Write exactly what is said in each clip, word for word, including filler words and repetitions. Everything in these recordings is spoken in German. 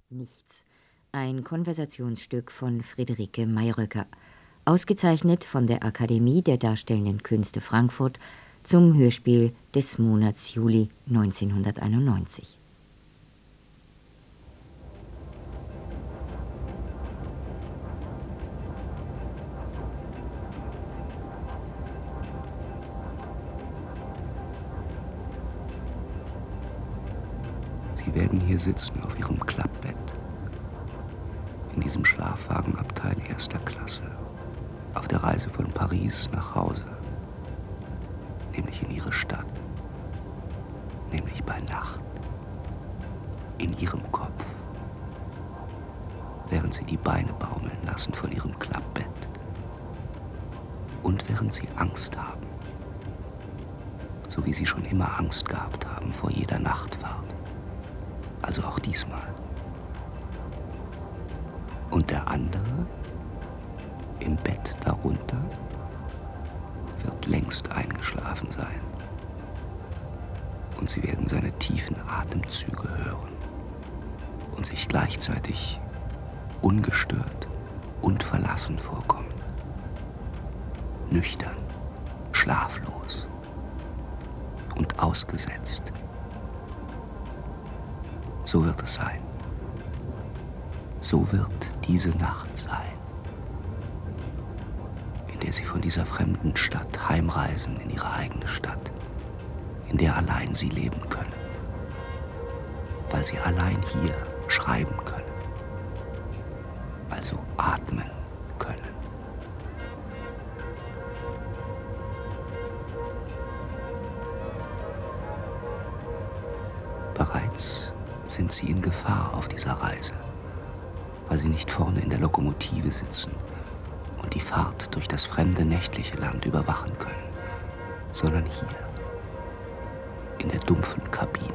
Nichts. Ein Konversationsstück von Friederike Mayröcker. Ausgezeichnet von der Akademie der Darstellenden Künste Frankfurt zum Hörspiel des Monats Juli neunzehnhunderteinundneunzig. Sie werden hier sitzen auf Ihrem Klappbett, in diesem Schlafwagenabteil erster Klasse, auf der Reise von Paris nach Hause, nämlich in Ihre Stadt, nämlich bei Nacht, in Ihrem Kopf, während Sie die Beine baumeln lassen von Ihrem Klappbett und während Sie Angst haben, so wie Sie schon immer Angst gehabt haben vor jeder Nachtfahrt. Also auch diesmal. Und der andere, im Bett darunter, wird längst eingeschlafen sein. Und Sie werden seine tiefen Atemzüge hören und sich gleichzeitig ungestört und verlassen vorkommen. Nüchtern, schlaflos und ausgesetzt. So wird es sein. So wird diese Nacht sein, in der Sie von dieser fremden Stadt heimreisen in Ihre eigene Stadt, in der allein Sie leben können, weil Sie allein hier schreiben können, also atmen können. Bereits sind Sie in Gefahr auf dieser Reise, weil Sie nicht vorne in der Lokomotive sitzen und die Fahrt durch das fremde nächtliche Land überwachen können, sondern hier, in der dumpfen Kabine.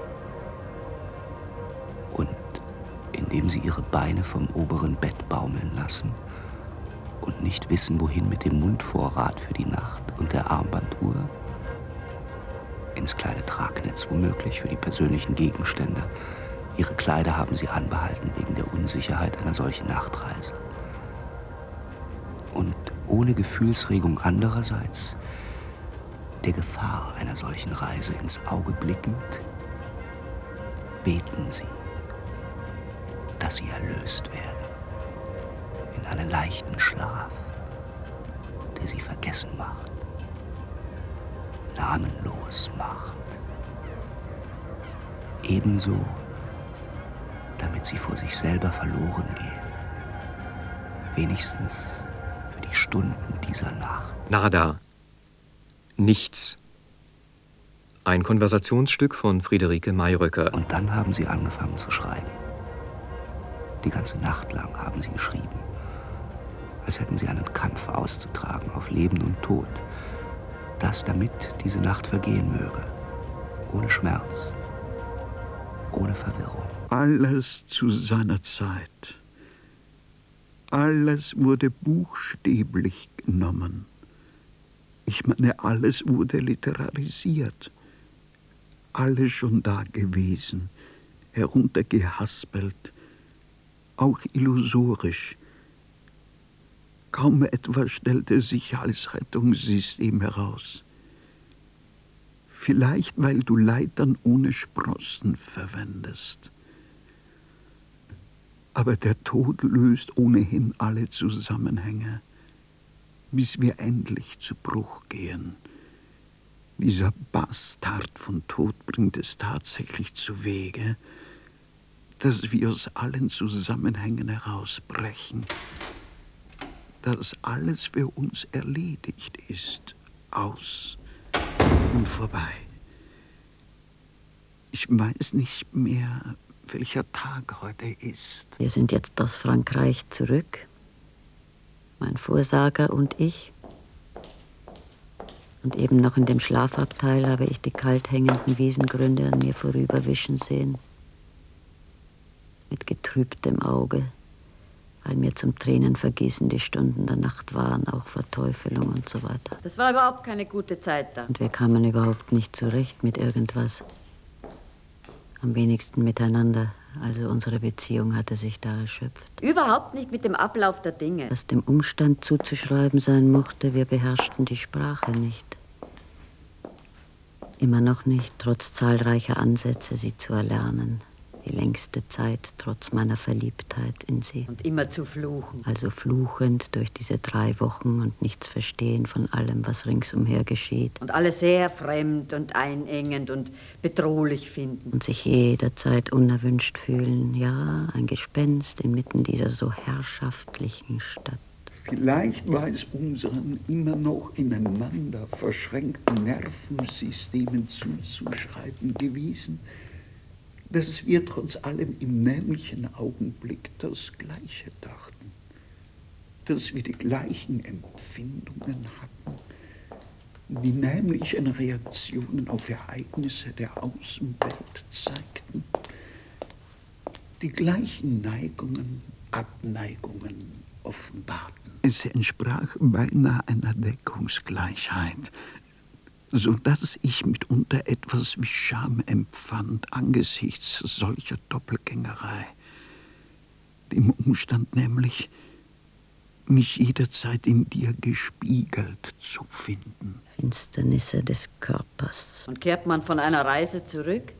Und indem Sie Ihre Beine vom oberen Bett baumeln lassen und nicht wissen, wohin mit dem Mundvorrat für die Nacht und der Armbanduhr, ins kleine Tragnetz womöglich für die persönlichen Gegenstände. Ihre Kleider haben Sie anbehalten wegen der Unsicherheit einer solchen Nachtreise. Und ohne Gefühlsregung andererseits, der Gefahr einer solchen Reise ins Auge blickend, beten Sie, dass Sie erlöst werden in einen leichten Schlaf, der Sie vergessen macht, namenlos macht. Ebenso, damit Sie vor sich selber verloren gehen. Wenigstens für die Stunden dieser Nacht. Nada. Nichts. Ein Konversationsstück von Friederike Mayröcker. Und dann haben Sie angefangen zu schreiben. Die ganze Nacht lang haben Sie geschrieben. Als hätten Sie einen Kampf auszutragen auf Leben und Tod. Das, damit diese Nacht vergehen möge. Ohne Schmerz. Ohne Verwirrung. Alles zu seiner Zeit. Alles wurde buchstäblich genommen. Ich meine, alles wurde literarisiert. Alles schon da gewesen, heruntergehaspelt, auch illusorisch. Kaum etwas stellte sich als Rettungssystem heraus. Vielleicht, weil du Leitern ohne Sprossen verwendest. Aber der Tod löst ohnehin alle Zusammenhänge, bis wir endlich zu Bruch gehen. Dieser Bastard von Tod bringt es tatsächlich zu Wege, dass wir aus allen Zusammenhängen herausbrechen, dass alles für uns erledigt ist, aus und vorbei. Ich weiß nicht mehr, welcher Tag heute ist. Wir sind jetzt aus Frankreich zurück, mein Vorsager und ich. Und eben noch in dem Schlafabteil habe ich die kalt hängenden Wiesengründe an mir vorüberwischen sehen. Mit getrübtem Auge, weil mir zum Tränenvergießen die Stunden der Nacht waren, auch Verteufelung und so weiter. Das war überhaupt keine gute Zeit da. Und wir kamen überhaupt nicht zurecht mit irgendwas. Am wenigsten miteinander, Also unsere Beziehung hatte sich da erschöpft. Überhaupt nicht mit dem Ablauf der Dinge. Was dem Umstand zuzuschreiben sein mochte, wir beherrschten die Sprache nicht. Immer noch nicht, trotz zahlreicher Ansätze, sie zu erlernen. Die längste Zeit, trotz meiner Verliebtheit in sie. Und immer zu fluchen. Also fluchend durch diese drei Wochen und nichts verstehen von allem, was ringsumher geschieht. Und alles sehr fremd und einengend und bedrohlich finden. Und sich jederzeit unerwünscht fühlen. Ja, ein Gespenst inmitten dieser so herrschaftlichen Stadt. Vielleicht war es unseren immer noch ineinander verschränkten Nervensystemen zuzuschreiben gewesen, dass wir trotz allem im nämlichen Augenblick das Gleiche dachten, dass wir die gleichen Empfindungen hatten, die nämlichen Reaktionen auf Ereignisse der Außenwelt zeigten, die gleichen Neigungen, Abneigungen offenbarten. Es entsprach beinahe einer Deckungsgleichheit, so dass ich mitunter etwas wie Scham empfand angesichts solcher Doppelgängerei. Dem Umstand nämlich, mich jederzeit in dir gespiegelt zu finden. Finsternisse des Körpers. Und kehrt man von einer Reise zurück,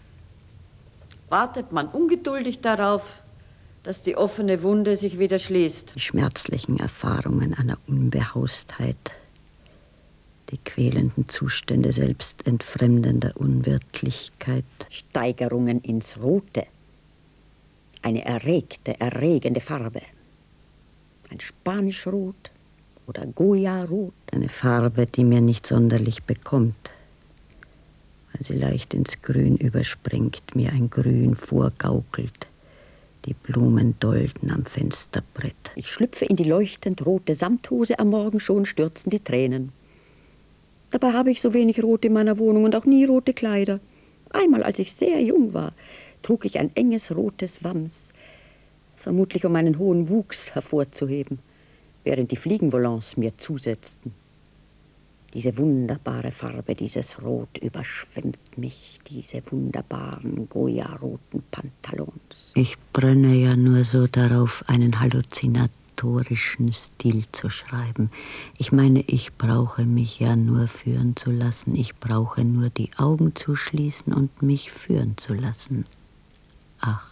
wartet man ungeduldig darauf, dass die offene Wunde sich wieder schließt. Die schmerzlichen Erfahrungen einer Unbehaustheit, die quälenden Zustände selbstentfremdender Unwirtlichkeit. Steigerungen ins Rote. Eine erregte, erregende Farbe. Ein Spanischrot oder Goya-Rot. Eine Farbe, die mir nicht sonderlich bekommt, weil sie leicht ins Grün überspringt, mir ein Grün vorgaukelt. Die Blumen dolden am Fensterbrett. Ich schlüpfe in die leuchtend rote Samthose, am Morgen schon stürzen die Tränen. Dabei habe ich so wenig Rot in meiner Wohnung und auch nie rote Kleider. Einmal, als ich sehr jung war, trug ich ein enges rotes Wams, vermutlich um meinen hohen Wuchs hervorzuheben, während die Fliegenvolants mir zusetzten. Diese wunderbare Farbe, dieses Rot überschwemmt mich, diese wunderbaren Goya-roten Pantalons. Ich brenne ja nur so darauf, einen halluzinatorischen Stil zu schreiben. Ich meine, ich brauche mich ja nur führen zu lassen. Ich brauche nur die Augen zu schließen und mich führen zu lassen. Ach,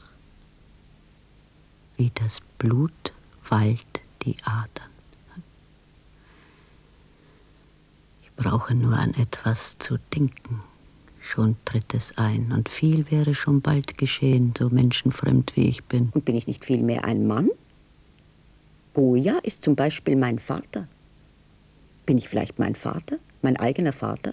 wie das Blut wallt die Adern. Ich brauche nur an etwas zu denken. Schon tritt es ein und viel wäre schon bald geschehen, so menschenfremd wie ich bin. Und bin ich nicht vielmehr ein Mann? Goya ist zum Beispiel mein Vater. Bin ich vielleicht mein Vater? Mein eigener Vater?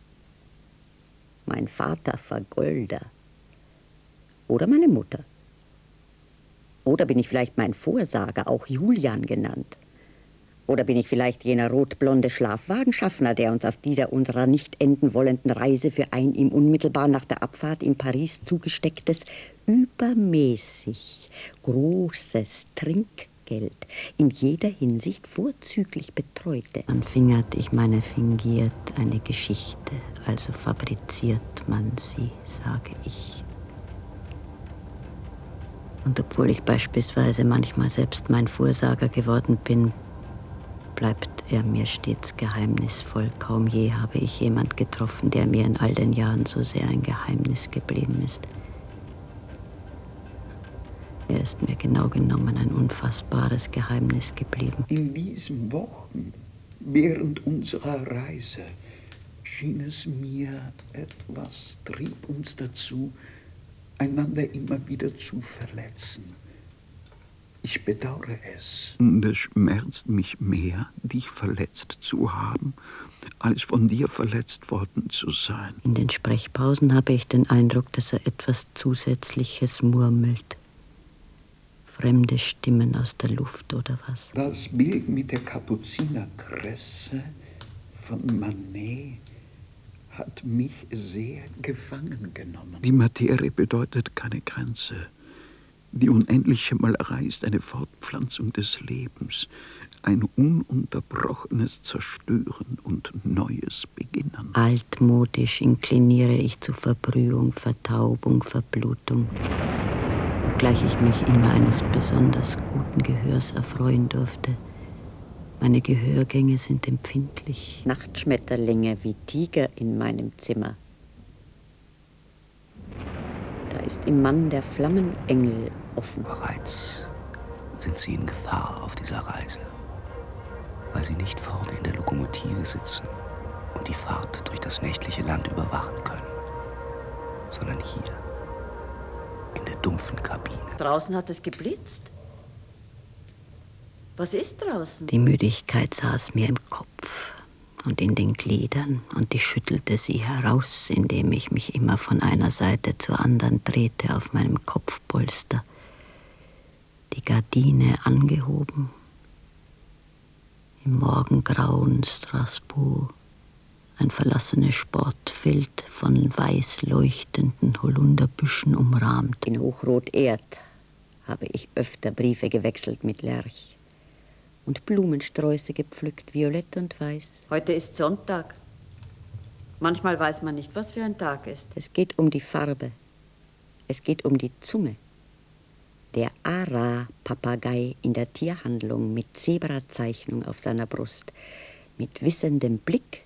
Mein Vater Vergolder. Oder meine Mutter. Oder bin ich vielleicht mein Vorsager, auch Julian genannt? Oder bin ich vielleicht jener rotblonde Schlafwagenschaffner, der uns auf dieser unserer nicht enden wollenden Reise für ein ihm unmittelbar nach der Abfahrt in Paris zugestecktes, übermäßig großes Trinkgeld in jeder Hinsicht vorzüglich betreute? Anfingert, ich meine fingiert, eine Geschichte, also fabriziert man sie, sage ich. Und obwohl ich beispielsweise manchmal selbst mein Vorsager geworden bin, bleibt er mir stets geheimnisvoll. Kaum je habe ich jemand getroffen, der mir in all den Jahren so sehr ein Geheimnis geblieben ist. Er ist mir genau genommen ein unfassbares Geheimnis geblieben. In diesen Wochen, während unserer Reise, schien es mir, etwas trieb uns dazu, einander immer wieder zu verletzen. Ich bedauere es. Und es schmerzt mich mehr, dich verletzt zu haben, als von dir verletzt worden zu sein. In den Sprechpausen habe ich den Eindruck, dass er etwas Zusätzliches murmelt. Fremde Stimmen aus der Luft oder was? Das Bild mit der Kapuzinerkresse von Manet hat mich sehr gefangen genommen. Die Materie bedeutet keine Grenze. Die unendliche Malerei ist eine Fortpflanzung des Lebens, ein ununterbrochenes Zerstören und neues Beginnen. Altmodisch inkliniere ich zu Verbrühung, Vertaubung, Verblutung. obgleich ich mich immer eines besonders guten Gehörs erfreuen durfte. Meine Gehörgänge sind empfindlich. Nachtschmetterlinge wie Tiger in meinem Zimmer. Da ist im Mann der Flammenengel offen. Bereits sind Sie in Gefahr auf dieser Reise, weil Sie nicht vorne in der Lokomotive sitzen und die Fahrt durch das nächtliche Land überwachen können, sondern hier, in der dumpfen Kabine. Draußen hat es geblitzt. Was ist draußen? Die Müdigkeit saß mir im Kopf und in den Gliedern, und ich schüttelte sie heraus, indem ich mich immer von einer Seite zur anderen drehte auf meinem Kopfpolster, die Gardine angehoben, im morgengrauen Straßburg ein verlassenes Sportfeld von weiß leuchtenden Holunderbüschen umrahmt. In Hochrot-Erd habe ich öfter Briefe gewechselt mit Lerch und Blumensträuße gepflückt, violett und weiß. Heute ist Sonntag. Manchmal weiß man nicht, was für ein Tag ist. Es geht um die Farbe. Es geht um die Zunge. Der Ara-Papagei in der Tierhandlung mit Zebrazeichnung auf seiner Brust, mit wissendem Blick.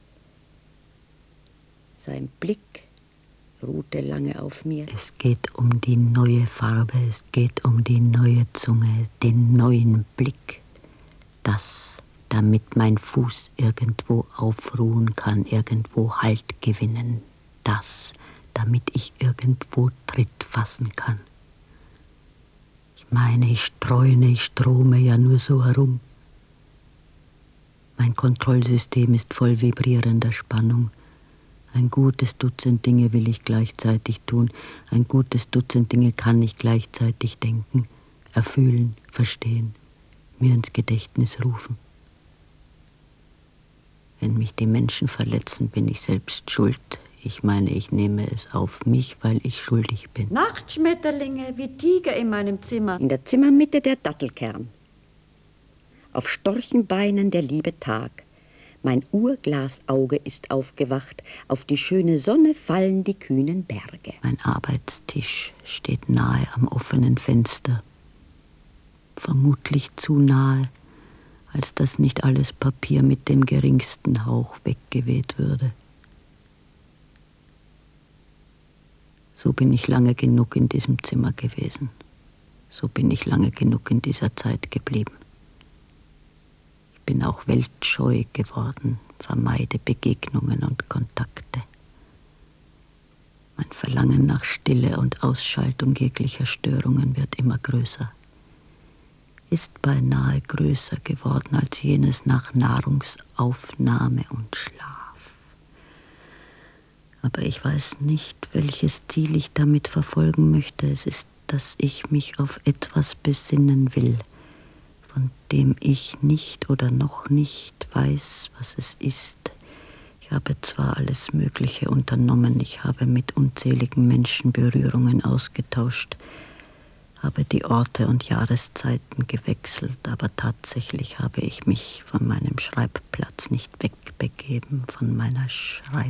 Sein Blick ruhte lange auf mir. Es geht um die neue Farbe, es geht um die neue Zunge, den neuen Blick. Das, damit mein Fuß irgendwo aufruhen kann, irgendwo Halt gewinnen. Das, damit ich irgendwo Tritt fassen kann. Ich meine, ich streune, ich strome ja nur so herum. Mein Kontrollsystem ist voll vibrierender Spannung. Ein gutes Dutzend Dinge will ich gleichzeitig tun. Ein gutes Dutzend Dinge kann ich gleichzeitig denken, erfühlen, verstehen, mir ins Gedächtnis rufen. Wenn mich die Menschen verletzen, bin ich selbst schuld. Ich meine, ich nehme es auf mich, weil ich schuldig bin. Nachtschmetterlinge wie Tiger in meinem Zimmer. In der Zimmermitte der Dattelkern. Auf Storchenbeinen der liebe Tag. Mein Urglasauge ist aufgewacht. Auf die schöne Sonne fallen die kühnen Berge. Mein Arbeitstisch steht nahe am offenen Fenster. Vermutlich zu nahe, als dass nicht alles Papier mit dem geringsten Hauch weggeweht würde. So bin ich lange genug in diesem Zimmer gewesen. So bin ich lange genug in dieser Zeit geblieben. Ich bin auch weltscheu geworden, vermeide Begegnungen und Kontakte. Mein Verlangen nach Stille und Ausschaltung jeglicher Störungen wird immer größer. Ist beinahe größer geworden als jenes nach Nahrungsaufnahme und Schlaf. Aber ich weiß nicht, welches Ziel ich damit verfolgen möchte. Es ist, dass ich mich auf etwas besinnen will, von dem ich nicht oder noch nicht weiß, was es ist. Ich habe zwar alles Mögliche unternommen, ich habe mit unzähligen Menschen Berührungen ausgetauscht, habe die Orte und Jahreszeiten gewechselt, aber tatsächlich habe ich mich von meinem Schreibplatz nicht wegbegeben, von meiner Schreibarbeit.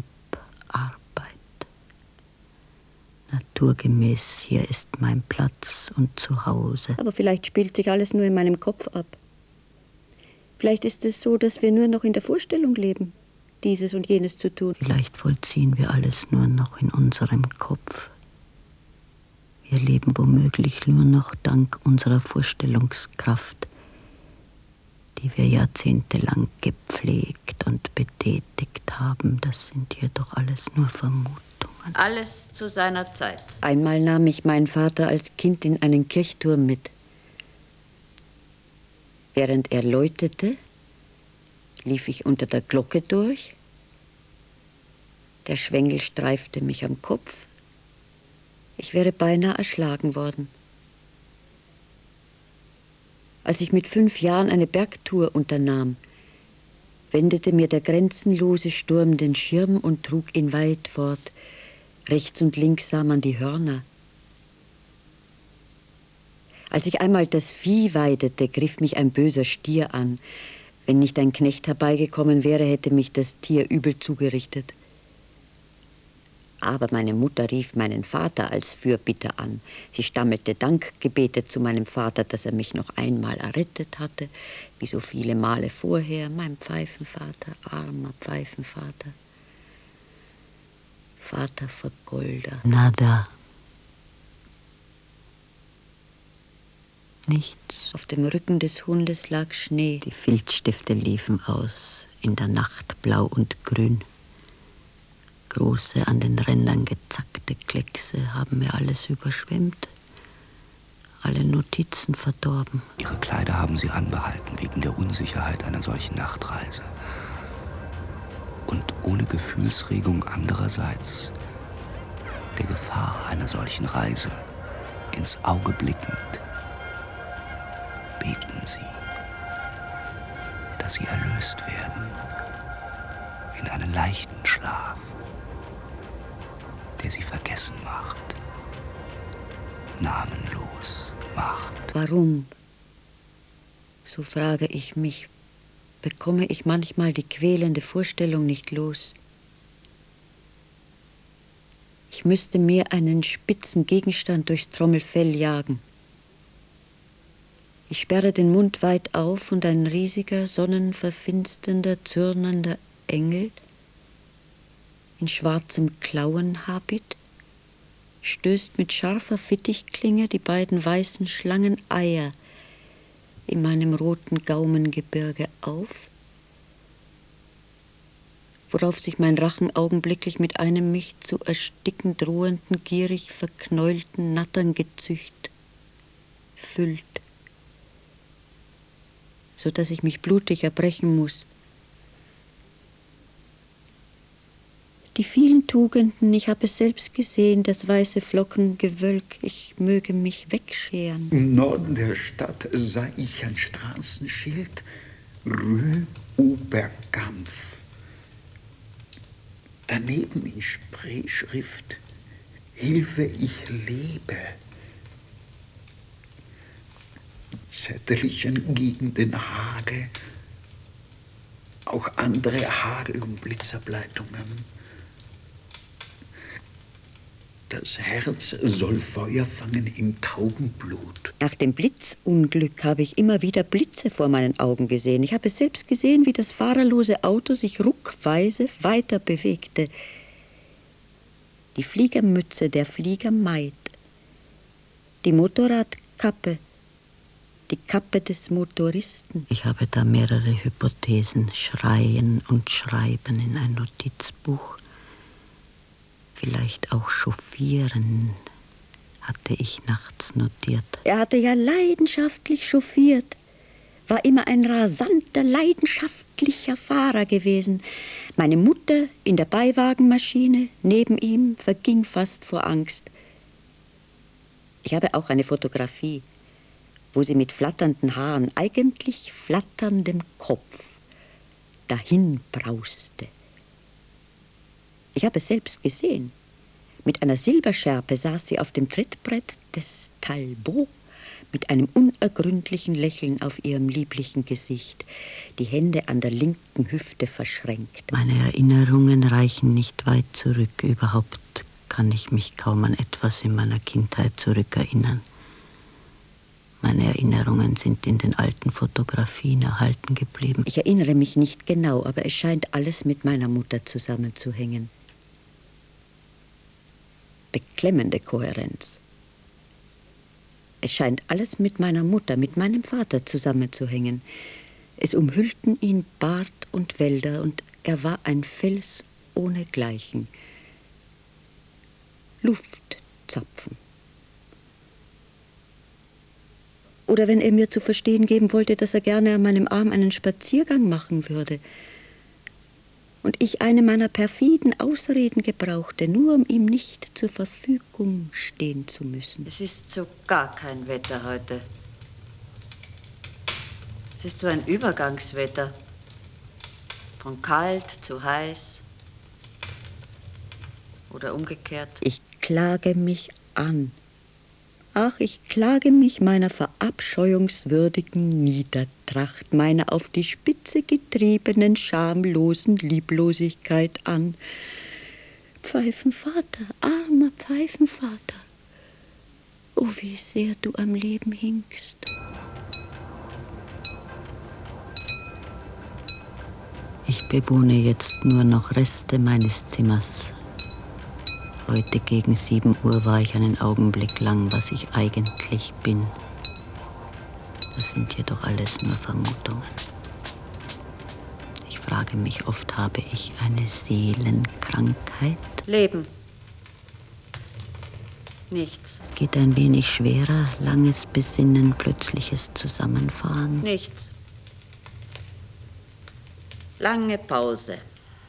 Naturgemäß, hier ist mein Platz und Zuhause. Aber vielleicht spielt sich alles nur in meinem Kopf ab. Vielleicht ist es so, dass wir nur noch in der Vorstellung leben, dieses und jenes zu tun. Vielleicht vollziehen wir alles nur noch in unserem Kopf. Wir leben womöglich nur noch dank unserer Vorstellungskraft, die wir jahrzehntelang gepflegt und betätigt haben. Das sind jedoch alles nur Vermutungen. Alles zu seiner Zeit. Einmal nahm ich meinen Vater als Kind in einen Kirchturm mit. Während er läutete, lief ich unter der Glocke durch. Der Schwengel streifte mich am Kopf. Ich wäre beinahe erschlagen worden. Als ich mit fünf Jahren eine Bergtour unternahm, wendete mir der grenzenlose Sturm den Schirm und trug ihn weit fort. Rechts und links sah man die Hörner. Als ich einmal das Vieh weidete, griff mich ein böser Stier an. Wenn nicht ein Knecht herbeigekommen wäre, hätte mich das Tier übel zugerichtet. Aber meine Mutter rief meinen Vater als Fürbitter an. Sie stammelte Dankgebete zu meinem Vater, dass er mich noch einmal errettet hatte, wie so viele Male vorher. Mein Pfeifenvater, armer Pfeifenvater. Vater Vergolder. Nada. Nichts. Auf dem Rücken des Hundes lag Schnee. Die Filzstifte liefen aus, in der Nacht blau und grün. Große, an den Rändern gezackte Kleckse haben mir alles überschwemmt. Alle Notizen verdorben. Ihre Kleider haben Sie anbehalten wegen der Unsicherheit einer solchen Nachtreise. Und ohne Gefühlsregung andererseits der Gefahr einer solchen Reise ins Auge blickend, beten Sie, dass Sie erlöst werden in einen leichten Schlaf, der Sie vergessen macht, namenlos macht. Warum? So frage ich mich, bekomme ich manchmal die quälende Vorstellung nicht los. Ich müsste mir einen spitzen Gegenstand durchs Trommelfell jagen. Ich sperre den Mund weit auf und ein riesiger, sonnenverfinsternder, zürnender Engel in schwarzem Klauenhabit stößt mit scharfer Fittichklinge die beiden weißen Schlangeneier in meinem roten Gaumengebirge auf, worauf sich mein Rachen augenblicklich mit einem mich zu ersticken drohenden, gierig verknäulten Natterngezücht füllt, so dass ich mich blutig erbrechen muss. Die vielen Tugenden, ich habe es selbst gesehen, das weiße Flockengewölk, ich möge mich wegscheren. Im Norden der Stadt sah ich ein Straßenschild, Rue Oberkampf. Daneben in Spreeschrift, Hilfe, ich lebe. Zettelchen gegen den Hagel, auch andere Hagel- und Blitzableitungen. Das Herz soll Feuer fangen im Taubenblut. Nach dem Blitzunglück habe ich immer wieder Blitze vor meinen Augen gesehen. Ich habe selbst gesehen, wie das fahrerlose Auto sich ruckweise weiter bewegte. Die Fliegermütze der Flieger meid, die Motorradkappe, die Kappe des Motoristen. Ich habe da mehrere Hypothesen, schreien und schreiben in ein Notizbuch. Vielleicht auch chauffieren, hatte ich nachts notiert. Er hatte ja leidenschaftlich chauffiert, war immer ein rasanter, leidenschaftlicher Fahrer gewesen. Meine Mutter in der Beiwagenmaschine neben ihm verging fast vor Angst. Ich habe auch eine Fotografie, wo sie mit flatternden Haaren, eigentlich flatterndem Kopf, dahin brauste. Ich habe es selbst gesehen. Mit einer Silberschärpe saß sie auf dem Trittbrett des Talbot, mit einem unergründlichen Lächeln auf ihrem lieblichen Gesicht, die Hände an der linken Hüfte verschränkt. Meine Erinnerungen reichen nicht weit zurück. Überhaupt kann ich mich kaum an etwas in meiner Kindheit zurückerinnern. Meine Erinnerungen sind in den alten Fotografien erhalten geblieben. Ich erinnere mich nicht genau, aber es scheint alles mit meiner Mutter zusammenzuhängen. Beklemmende Kohärenz. Es scheint alles mit meiner Mutter, mit meinem Vater zusammenzuhängen. Es umhüllten ihn Bart und Wälder und er war ein Fels ohnegleichen. Luftzapfen. Oder wenn er mir zu verstehen geben wollte, dass er gerne an meinem Arm einen Spaziergang machen würde. Und ich eine meiner perfiden Ausreden gebrauchte, nur um ihm nicht zur Verfügung stehen zu müssen. Es ist so gar kein Wetter heute. Es ist so ein Übergangswetter. Von kalt zu heiß. Oder umgekehrt. Ich klage mich an. Ach, ich klage mich meiner verabscheuungswürdigen Niedertracht, meiner auf die Spitze getriebenen, schamlosen Lieblosigkeit an, Pfeifenvater, armer Pfeifenvater. Oh, wie sehr du am Leben hingst. Ich bewohne jetzt nur noch Reste meines Zimmers. Heute gegen sieben Uhr war ich einen Augenblick lang, was ich eigentlich bin. Das sind jedoch alles nur Vermutungen. Ich frage mich oft, habe ich eine Seelenkrankheit? Leben. Nichts. Es geht ein wenig schwerer, langes Besinnen, plötzliches Zusammenfahren. Nichts. Lange Pause.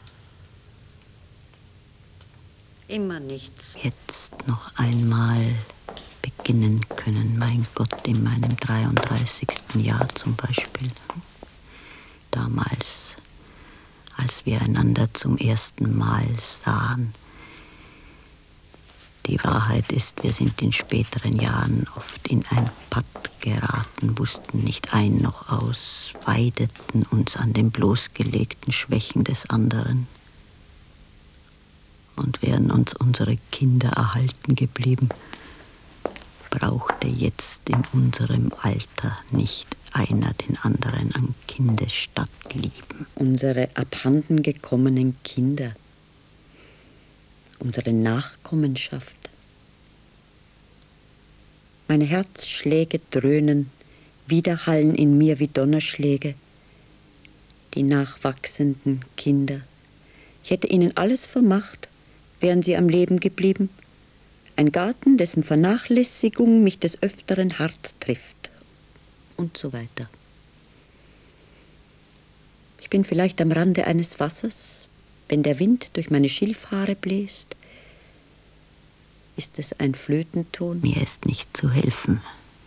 Immer nichts. Jetzt noch einmal beginnen können, mein Gott, in meinem dreiunddreißigsten Jahr zum Beispiel. Damals, als wir einander zum ersten Mal sahen. Die Wahrheit ist, wir sind in späteren Jahren oft in ein Patt geraten, wussten nicht ein noch aus, weideten uns an den bloßgelegten Schwächen des anderen. Und wären uns unsere Kinder erhalten geblieben, brauchte jetzt in unserem Alter nicht einer den anderen an Kindesstatt lieben. Unsere abhanden gekommenen Kinder, unsere Nachkommenschaft. Meine Herzschläge dröhnen, widerhallen in mir wie Donnerschläge. Die nachwachsenden Kinder. Ich hätte ihnen alles vermacht, wären sie am Leben geblieben. Ein Garten, dessen Vernachlässigung mich des Öfteren hart trifft. Und so weiter. Ich bin vielleicht am Rande eines Wassers, wenn der Wind durch meine Schilfhaare bläst. Ist es ein Flötenton? Mir ist nicht zu helfen.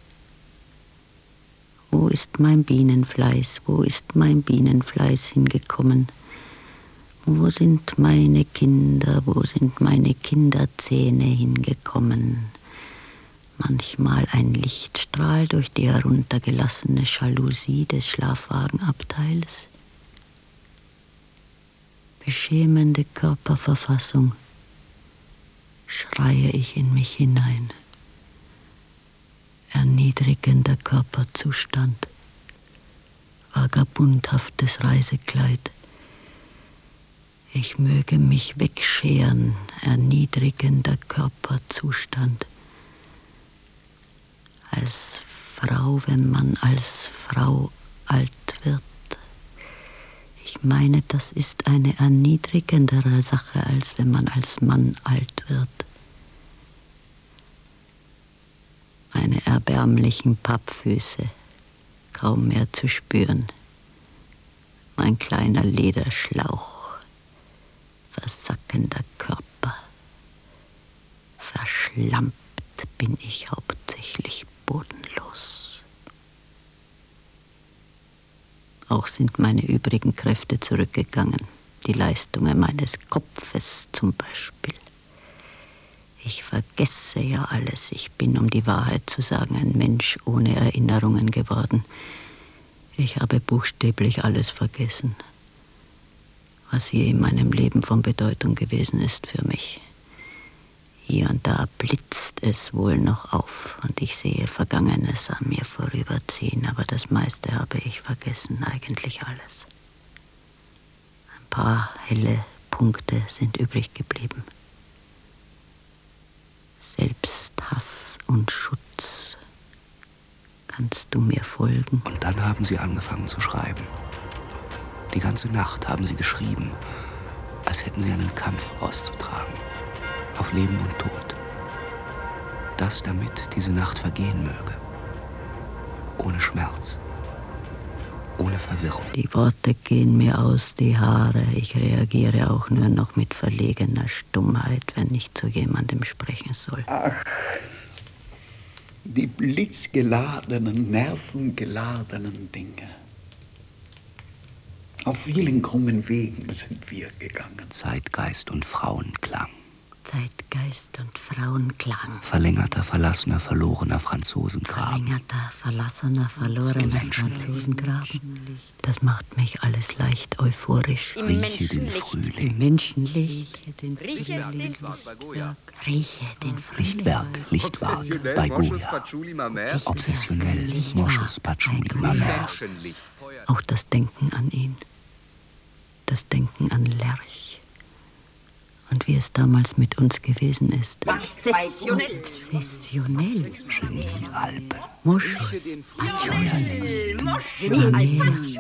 Wo ist mein Bienenfleiß? Wo ist mein Bienenfleiß hingekommen? Wo sind meine Kinder? Wo sind meine Kinderzähne hingekommen? Manchmal ein Lichtstrahl durch die heruntergelassene Jalousie des Schlafwagenabteils. Beschämende Körperverfassung. Schreie ich in mich hinein. Erniedrigender Körperzustand. Vagabundhaftes Reisekleid. Ich möge mich wegscheren, erniedrigender Körperzustand. Als Frau, wenn man als Frau alt wird. Ich meine, das ist eine erniedrigendere Sache, als wenn man als Mann alt wird. Meine erbärmlichen Pappfüße, kaum mehr zu spüren. Mein kleiner Lederschlauch, versackender Körper. Verschlampt bin ich hauptsächlich bodenlos. Auch sind meine übrigen Kräfte zurückgegangen, die Leistungen meines Kopfes zum Beispiel. Ich vergesse ja alles. Ich bin, um die Wahrheit zu sagen, ein Mensch ohne Erinnerungen geworden. Ich habe buchstäblich alles vergessen, was je in meinem Leben von Bedeutung gewesen ist für mich. Hier und da blitzt es wohl noch auf und ich sehe Vergangenes an mir vorüberziehen, aber das meiste habe ich vergessen, eigentlich alles. Ein paar helle Punkte sind übrig geblieben. Selbsthass und Schutz. Kannst du mir folgen? Und dann haben sie angefangen zu schreiben. Die ganze Nacht haben sie geschrieben, als hätten sie einen Kampf auszutragen. Auf Leben und Tod. Das, damit diese Nacht vergehen möge. Ohne Schmerz. Ohne Verwirrung. Die Worte gehen mir aus die Haare. Ich reagiere auch nur noch mit verlegener Stummheit, wenn ich zu jemandem sprechen soll. Ach, die blitzgeladenen, nervengeladenen Dinge. Auf vielen krummen Wegen sind wir gegangen. Zeitgeist und Frauenklang. Zeitgeist und Frauenklang. Verlängerter, verlassener, verlorener Franzosengraben. Verlängerter, verlassener, verlorener Franzosengraben. Das macht mich alles leicht euphorisch. Rieche den Frühling. Im Menschenlicht. Rieche den Rieche Frühling. den Rieche den Frühling. Lichtwerk, Lichtwerk bei Goya. Obsessionell, Moschus Patchouli Mamère. Auch das Denken an ihn. Das Denken an Lerch. Und wie es damals mit uns gewesen ist. Obsessionell. Obsessionell. Genie-Alpen. Moschus, Patchouli, Mamère.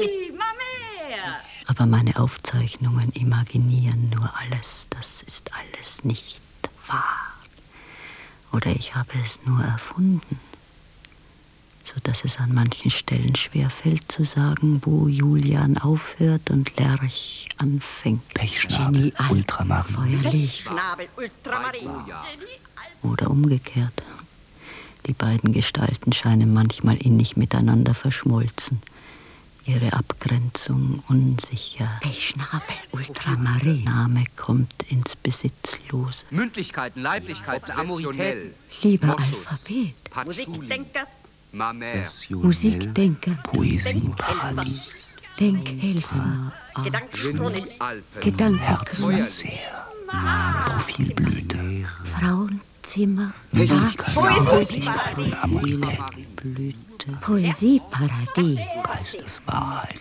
Aber meine Aufzeichnungen imaginieren nur alles. Das ist alles nicht wahr. Oder ich habe es nur erfunden. Sodass es an manchen Stellen schwerfällt zu sagen, wo Julian aufhört und Lerch anfängt. Pechschnabel, Ultramarin. Feuerlicht. Schnabel, Ultramarin. Oder umgekehrt. Die beiden Gestalten scheinen manchmal innig miteinander verschmolzen. Ihre Abgrenzung unsicher. Pechschnabel, Ultramarin. Name kommt ins Besitzlose. Mündlichkeiten, Leiblichkeiten, Amoritäten. Lieber Alphabet. Musikdenker. Musikdenker. Poesieparadies. Denkhelfer. Gedankenchronist. Gedankenchronist. Herzensseher. Profilblüte. Frauenzimmer. Möglichkeiten, Amoritäten. Blüte. Poesieparadies. Geisteswahrheit.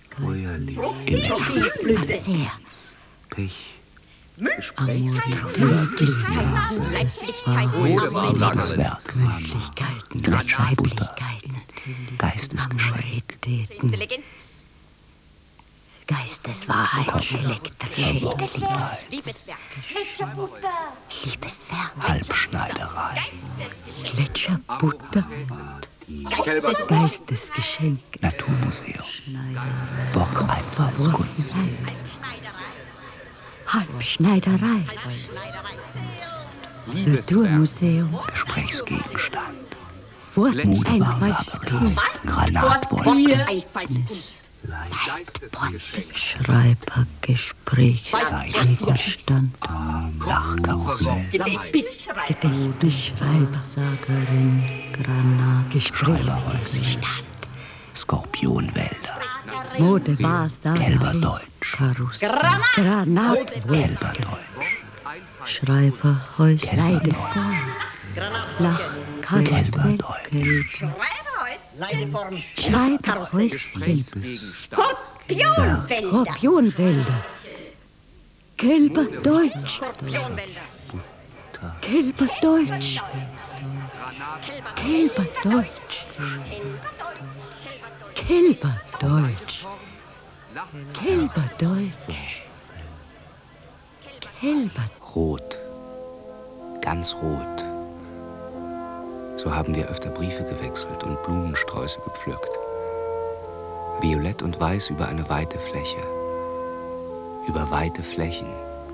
Verzehr. Pech. Leidlichkeit. Mündlichkeiten. Weiblichkeiten. Geistesgeschenk. Intelligenz. Geisteswahrheit. Elektrische Intelligenz. Liebeswerk. Liebeswerk. Halbschneiderei. Gletscherbutter. Geistesgeschenk. Naturmuseum. Worteinfallskunst. Halbschneiderei. Naturmuseum. Gesprächsgegenstand. Worteinfallskunst. Granatwolle. Einfallskunst. Schreiber, Gesprächsgegenstand. Lachkarussell. Gedächtnisschreiber. Gedächtnisschreiber. Sagerin, Granat. Gesprächsgegenstand. Skorpionwälder. Modewahrsagerin. Gelber Deutsch. Karussell. Granatwolke. Gelber Deutsch. Schreiber, Häuschen. Leideform. Lach, Karussell. Gelber Leideform. Schreiberhäuschen. Skorpionwälder. Skorpionwälder. Gelber Deutsch. Skorpionwälder. Gelber Deutsch. Gelber Deutsch. Gelber Deutsch. Gelber Deutsch. Gelber. Rot. Ganz rot. So haben wir öfter Briefe gewechselt und Blumensträuße gepflückt. Violett und Weiß über eine weite Fläche. Über weite Flächen.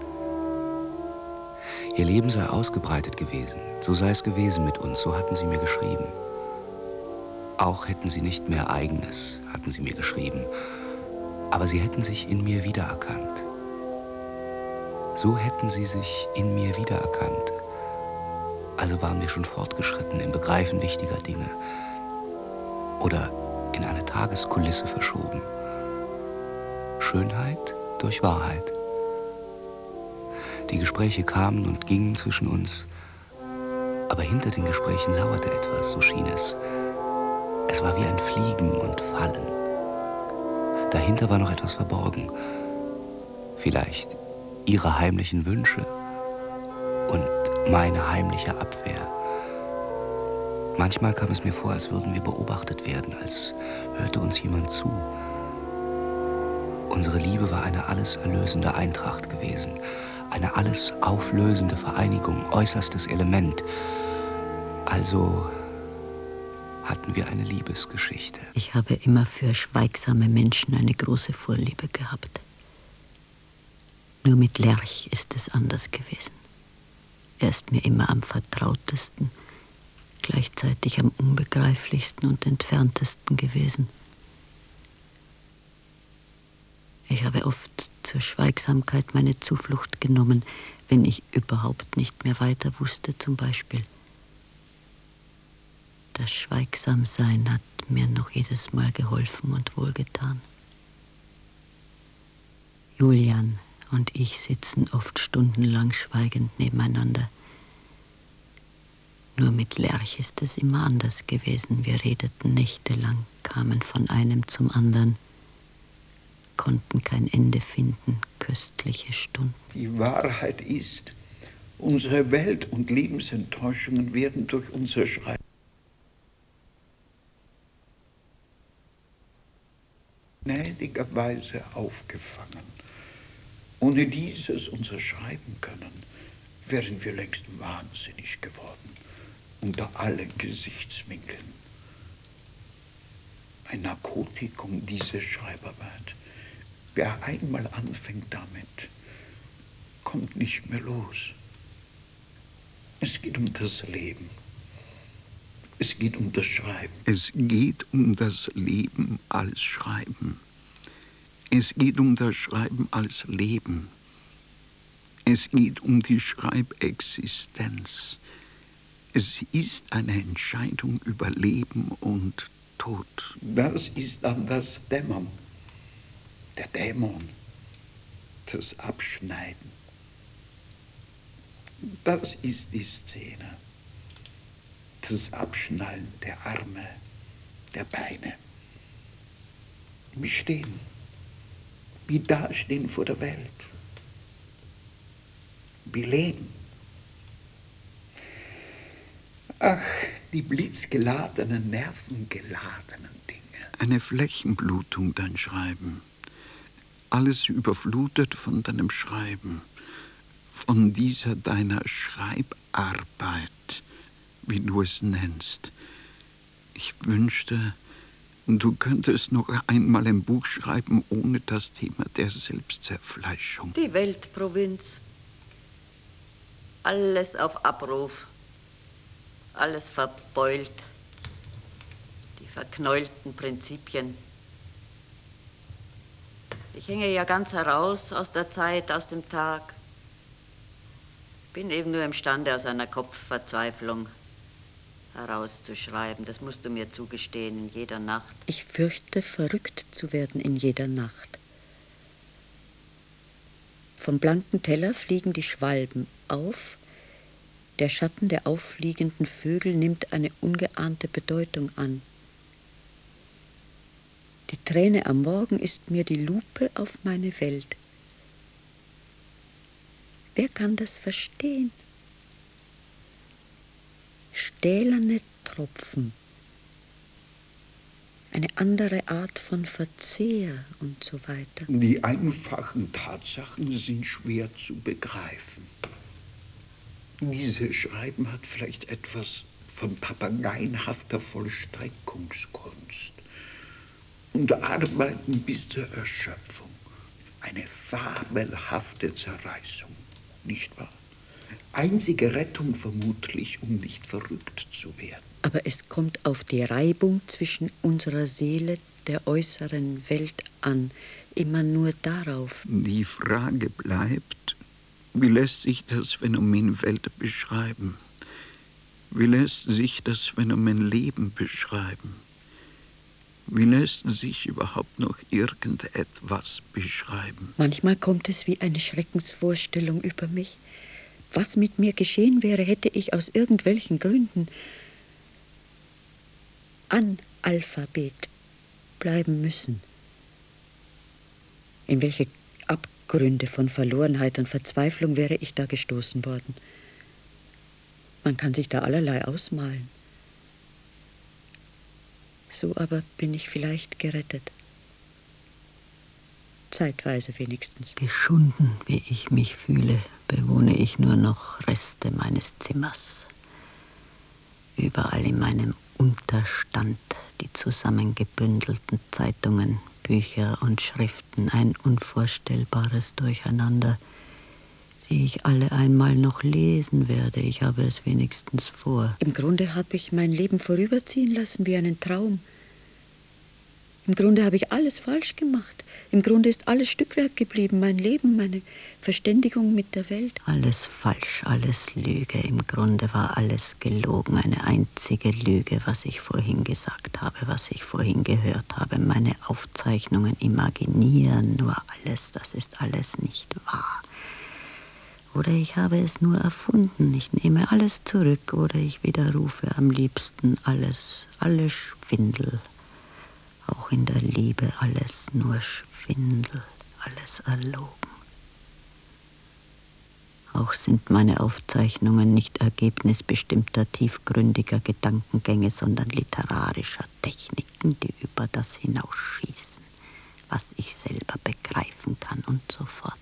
Ihr Leben sei ausgebreitet gewesen. So sei es gewesen mit uns, so hatten sie mir geschrieben. Auch hätten sie nicht mehr Eigenes, hatten sie mir geschrieben. Aber sie hätten sich in mir wiedererkannt. So hätten sie sich in mir wiedererkannt. Also waren wir schon fortgeschritten im Begreifen wichtiger Dinge. Oder in eine Tageskulisse verschoben. Schönheit durch Wahrheit. Die Gespräche kamen und gingen zwischen uns. Aber hinter den Gesprächen lauerte etwas, so schien es. Es war wie ein Fliegen und Fallen. Dahinter war noch etwas verborgen. Vielleicht ihre heimlichen Wünsche und meine heimliche Abwehr. Manchmal kam es mir vor, als würden wir beobachtet werden, als hörte uns jemand zu. Unsere Liebe war eine alles erlösende Eintracht gewesen, eine alles auflösende Vereinigung, äußerstes Element. Also hatten wir eine Liebesgeschichte. Ich habe immer für schweigsame Menschen eine große Vorliebe gehabt. Nur mit Lerch ist es anders gewesen. Er ist mir immer am vertrautesten, gleichzeitig am unbegreiflichsten und entferntesten gewesen. Ich habe oft zur Schweigsamkeit meine Zuflucht genommen, wenn ich überhaupt nicht mehr weiter wusste, zum Beispiel. Das Schweigsamsein hat mir noch jedes Mal geholfen und wohlgetan. Julian und ich sitzen oft stundenlang schweigend nebeneinander. Nur mit Lerch ist es immer anders gewesen. Wir redeten nächtelang, kamen von einem zum anderen, konnten kein Ende finden, köstliche Stunden. Die Wahrheit ist, unsere Welt- und Lebensenttäuschungen werden durch unser Schreiben gnädigerweise aufgefangen. Ohne dieses unser Schreiben können, wären wir längst wahnsinnig geworden, unter allen Gesichtswinkeln. Ein Narkotikum, diese Schreibarbeit. Wer einmal anfängt damit, kommt nicht mehr los. Es geht um das Leben. Es geht um das Schreiben. Es geht um das Leben als Schreiben. Es geht um das Schreiben als Leben. Es geht um die Schreibexistenz. Es ist eine Entscheidung über Leben und Tod. Das ist dann das Dämmern, der Dämon, das Abschneiden. Das ist die Szene. Das Abschnallen der Arme, der Beine. Wie stehen, wie dastehen vor der Welt. Wie leben. Ach, die blitzgeladenen, nervengeladenen Dinge. Eine Flächenblutung, dein Schreiben. Alles überflutet von deinem Schreiben. Von dieser deiner Schreibarbeit, wie du es nennst. Ich wünschte, du könntest noch einmal ein Buch schreiben ohne das Thema der Selbstzerfleischung. Die Weltprovinz. Alles auf Abruf. Alles verbeult. Die verknäulten Prinzipien. Ich hänge ja ganz heraus aus der Zeit, aus dem Tag. Bin eben nur imstande, aus einer Kopfverzweiflung herauszuschreiben. Das musst du mir zugestehen, in jeder Nacht. Ich fürchte, verrückt zu werden in jeder Nacht. Vom blanken Teller fliegen die Schwalben auf. Der Schatten der auffliegenden Vögel nimmt eine ungeahnte Bedeutung an. Die Träne am Morgen ist mir die Lupe auf meine Welt. Wer kann das verstehen? Stählerne Tropfen, eine andere Art von Verzehr und so weiter. Die einfachen Tatsachen sind schwer zu begreifen. Dieses Schreiben hat vielleicht etwas von papageienhafter Vollstreckungskunst und Arbeiten bis zur Erschöpfung. Eine fabelhafte Zerreißung, nicht wahr? Einzige Rettung vermutlich, um nicht verrückt zu werden. Aber es kommt auf die Reibung zwischen unserer Seele, der äußeren Welt an, immer nur darauf. Die Frage bleibt, wie lässt sich das Phänomen Welt beschreiben? Wie lässt sich das Phänomen Leben beschreiben? Wie lässt sich überhaupt noch irgendetwas beschreiben? Manchmal kommt es wie eine Schreckensvorstellung über mich. Was mit mir geschehen wäre, hätte ich aus irgendwelchen Gründen Analphabet bleiben müssen. In welche Abgründe von Verlorenheit und Verzweiflung wäre ich da gestoßen worden? Man kann sich da allerlei ausmalen. So aber bin ich vielleicht gerettet. Zeitweise wenigstens. Geschunden, wie ich mich fühle, bewohne ich nur noch Reste meines Zimmers. Überall in meinem Unterstand die zusammengebündelten Zeitungen, Bücher und Schriften, ein unvorstellbares Durcheinander, die ich alle einmal noch lesen werde. Ich habe es wenigstens vor. Im Grunde habe ich mein Leben vorüberziehen lassen wie einen Traum. Im Grunde habe ich alles falsch gemacht. Im Grunde ist alles Stückwerk geblieben, mein Leben, meine Verständigung mit der Welt. Alles falsch, alles Lüge. Im Grunde war alles gelogen, eine einzige Lüge, was ich vorhin gesagt habe, was ich vorhin gehört habe. Meine Aufzeichnungen imaginieren nur alles, das ist alles nicht wahr. Oder ich habe es nur erfunden, ich nehme alles zurück, oder ich widerrufe am liebsten alles, alles Schwindel. Auch in der Liebe alles nur Schwindel, alles erlogen. Auch sind meine Aufzeichnungen nicht Ergebnis bestimmter tiefgründiger Gedankengänge, sondern literarischer Techniken, die über das hinausschießen, was ich selber begreifen kann und so fort.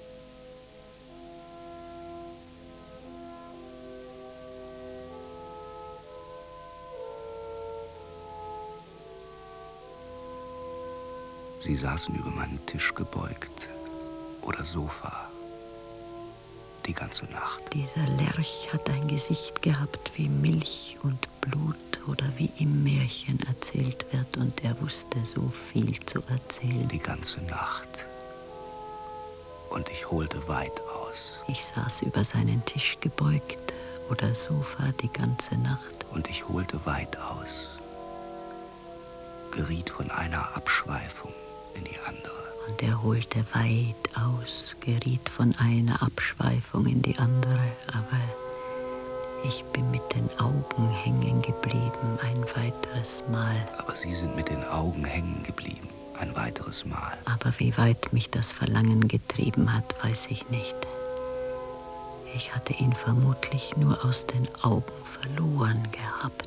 Sie saßen über meinen Tisch gebeugt oder Sofa die ganze Nacht. Dieser Lerch hat ein Gesicht gehabt wie Milch und Blut oder wie im Märchen erzählt wird, und er wusste so viel zu erzählen. Die ganze Nacht. Und ich holte weit aus. Ich saß über seinen Tisch gebeugt oder Sofa die ganze Nacht. Und ich holte weit aus. Geriet von einer Abschweifung in die andere. Und er holte weit aus, geriet von einer Abschweifung in die andere, aber ich bin mit den Augen hängen geblieben ein weiteres Mal. Aber Sie sind mit den Augen hängen geblieben, ein weiteres Mal. Aber wie weit mich das Verlangen getrieben hat, weiß ich nicht. Ich hatte ihn vermutlich nur aus den Augen verloren gehabt.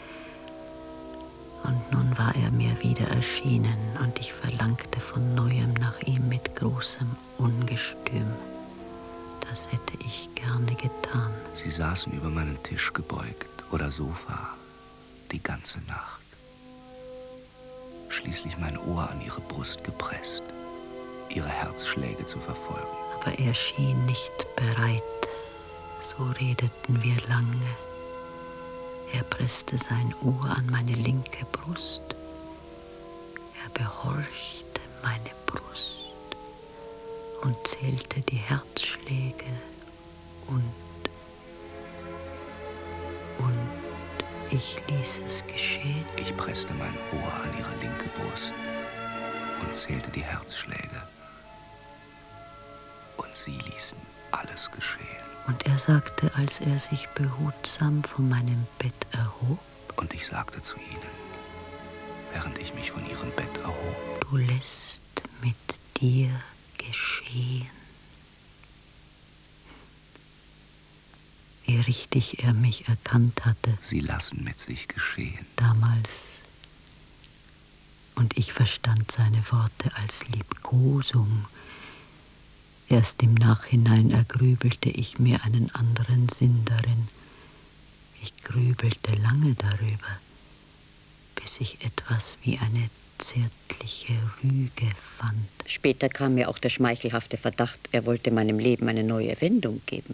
Und nun war er mir wieder erschienen, und ich verlangte von Neuem nach ihm mit großem Ungestüm. Das hätte ich gerne getan. Sie saßen über meinen Tisch gebeugt oder Sofa die ganze Nacht. Schließlich mein Ohr an ihre Brust gepresst, ihre Herzschläge zu verfolgen. Aber er schien nicht bereit. So redeten wir lange. Er presste sein Ohr an meine linke Brust. Er behorchte meine Brust und zählte die Herzschläge und, und ich ließ es geschehen. Ich presste mein Ohr an ihre linke Brust und zählte die Herzschläge. Und sie ließen alles geschehen. Und er sagte, als er sich behutsam von meinem Bett erhob. Und ich sagte zu ihnen, während ich mich von ihrem Bett erhob: Du lässt mit dir geschehen. Wie richtig er mich erkannt hatte. Sie lassen mit sich geschehen. Damals. Und ich verstand seine Worte als Liebkosung. Erst im Nachhinein ergrübelte ich mir einen anderen Sinn darin. Ich grübelte lange darüber, bis ich etwas wie eine zärtliche Rüge fand. Später kam mir auch der schmeichelhafte Verdacht, er wollte meinem Leben eine neue Wendung geben.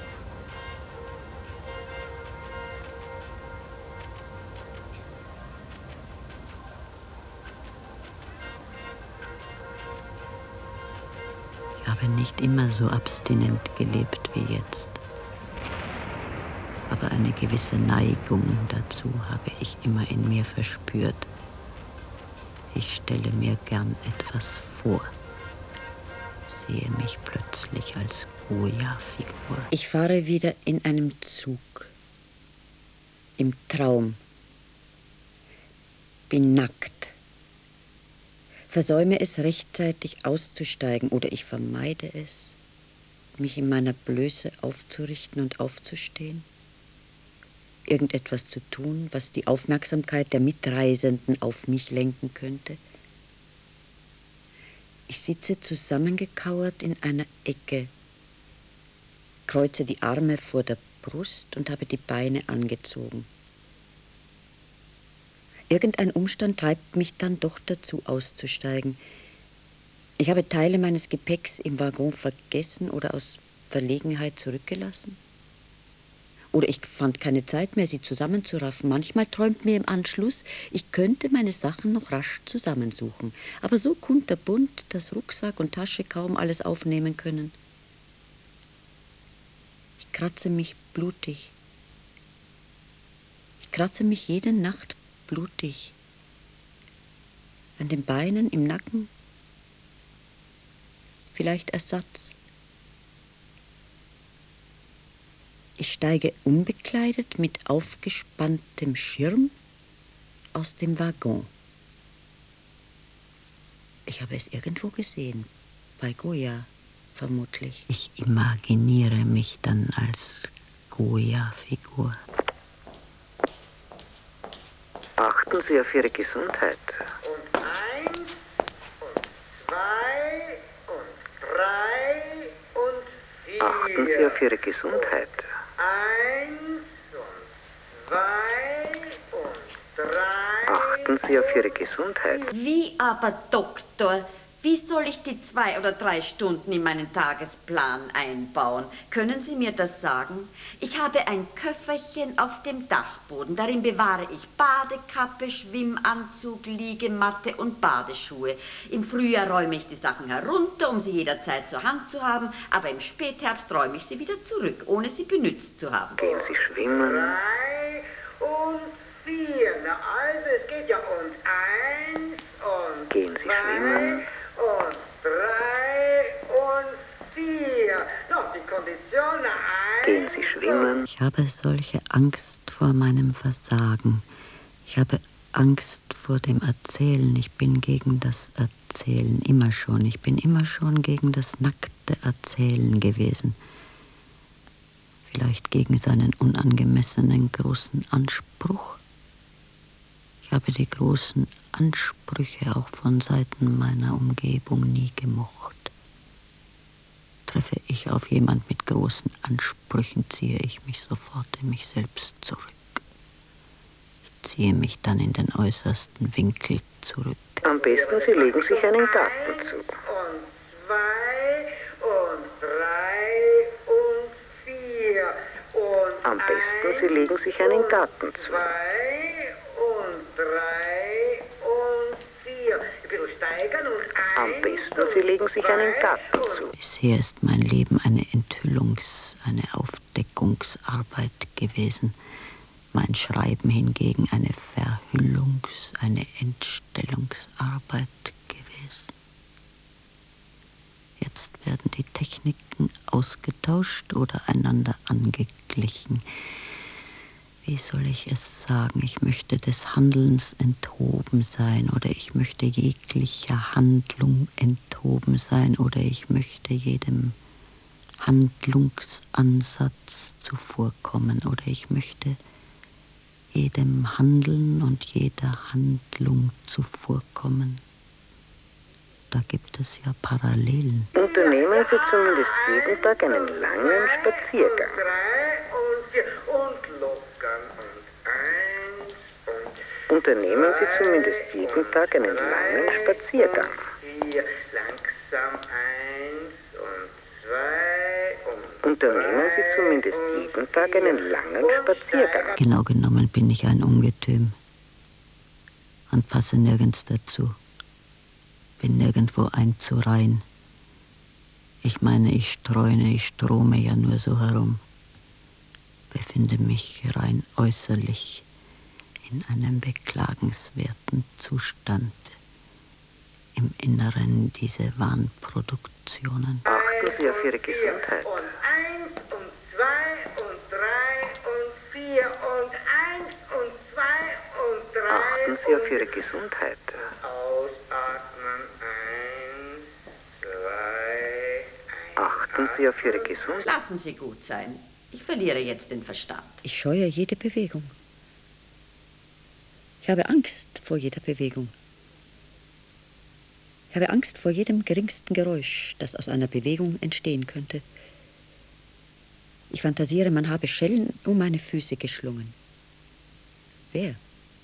Ich habe nicht immer so abstinent gelebt wie jetzt. Aber eine gewisse Neigung dazu habe ich immer in mir verspürt. Ich stelle mir gern etwas vor, sehe mich plötzlich als Goya-Figur. Ich fahre wieder in einem Zug, im Traum, bin nackt. Versäume es rechtzeitig auszusteigen oder ich vermeide es, mich in meiner Blöße aufzurichten und aufzustehen, irgendetwas zu tun, was die Aufmerksamkeit der Mitreisenden auf mich lenken könnte. Ich sitze zusammengekauert in einer Ecke, kreuze die Arme vor der Brust und habe die Beine angezogen. Irgendein Umstand treibt mich dann doch dazu, auszusteigen. Ich habe Teile meines Gepäcks im Waggon vergessen oder aus Verlegenheit zurückgelassen. Oder ich fand keine Zeit mehr, sie zusammenzuraffen. Manchmal träumt mir im Anschluss, ich könnte meine Sachen noch rasch zusammensuchen. Aber so kunterbunt, dass Rucksack und Tasche kaum alles aufnehmen können. Ich kratze mich blutig. Ich kratze mich jede Nacht blutig. An den Beinen, im Nacken. Vielleicht Ersatz. Ich steige unbekleidet mit aufgespanntem Schirm aus dem Waggon. Ich habe es irgendwo gesehen, bei Goya vermutlich. Ich imaginiere mich dann als Goya-Figur. Achten Sie auf Ihre Gesundheit. Und eins und zwei und drei und vier. Achten Sie auf Ihre Gesundheit. Eins und zwei und drei. Achten Sie auf Ihre Gesundheit. Wie aber, Doktor? Wie soll ich die zwei oder drei Stunden in meinen Tagesplan einbauen? Können Sie mir das sagen? Ich habe ein Köfferchen auf dem Dachboden. Darin bewahre ich Badekappe, Schwimmanzug, Liegematte und Badeschuhe. Im Frühjahr räume ich die Sachen herunter, um sie jederzeit zur Hand zu haben. Aber im Spätherbst räume ich sie wieder zurück, ohne sie benützt zu haben. Gehen Sie schwimmen. Drei und vier. Na also, es geht ja und eins und Gehen Sie zwei. schwimmen. Und drei und vier. Noch die Kondition eins. Gehen Sie schwimmen. Ich habe solche Angst vor meinem Versagen. Ich habe Angst vor dem Erzählen. Ich bin gegen das Erzählen immer schon. Ich bin immer schon gegen das nackte Erzählen gewesen. Vielleicht gegen seinen unangemessenen großen Anspruch. Ich habe die großen Ansprüche auch von Seiten meiner Umgebung nie gemocht. Treffe ich auf jemand mit großen Ansprüchen, ziehe ich mich sofort in mich selbst zurück. Ich ziehe mich dann in den äußersten Winkel zurück. Am besten, Sie legen sich einen Garten zu. Und zwei und drei und vier. Und Am besten, Sie legen sich einen Garten zu. zwei und drei und vier. Ein bisschen steigern und eins. Am besten, Sie legen sich einen Garten zu. Bisher ist mein Leben eine Enthüllungs-, eine Aufdeckungsarbeit gewesen. Mein Schreiben hingegen eine Verhüllungs-, eine Entstellungsarbeit gewesen. Jetzt werden die Techniken ausgetauscht oder einander angeglichen. Wie soll ich es sagen? Ich möchte des Handelns enthoben sein oder ich möchte jeglicher Handlung enthoben sein oder ich möchte jedem Handlungsansatz zuvorkommen oder ich möchte jedem Handeln und jeder Handlung zuvorkommen. Da gibt es ja Parallelen. Unternehmen Sie zumindest jeden Tag einen langen Spaziergang. Drei und vier. Und lockern und eins und Unternehmen Sie zumindest jeden Tag einen langen Spaziergang. vier. Langsam eins und zwei und Unternehmen Sie zumindest jeden Tag einen langen Spaziergang. Genau genommen bin ich ein Ungetüm und passe nirgends dazu. Bin nirgendwo einzureihen. Ich meine, ich streune, ich strome ja nur so herum. Befinde mich rein äußerlich in einem beklagenswerten Zustand. Im Inneren diese Wahnproduktionen. Achten Sie auf Ihre Gesundheit. und eins und zwei und drei und vier und eins und zwei und drei. Achten Sie auf Ihre Gesundheit. Ausatmen. Eins, zwei, Achten Sie auf Ihre Gesundheit. Lassen Sie gut sein. Ich verliere jetzt den Verstand. Ich scheue jede Bewegung. Ich habe Angst vor jeder Bewegung. Ich habe Angst vor jedem geringsten Geräusch, das aus einer Bewegung entstehen könnte. Ich fantasiere, man habe Schellen um meine Füße geschlungen. Wer?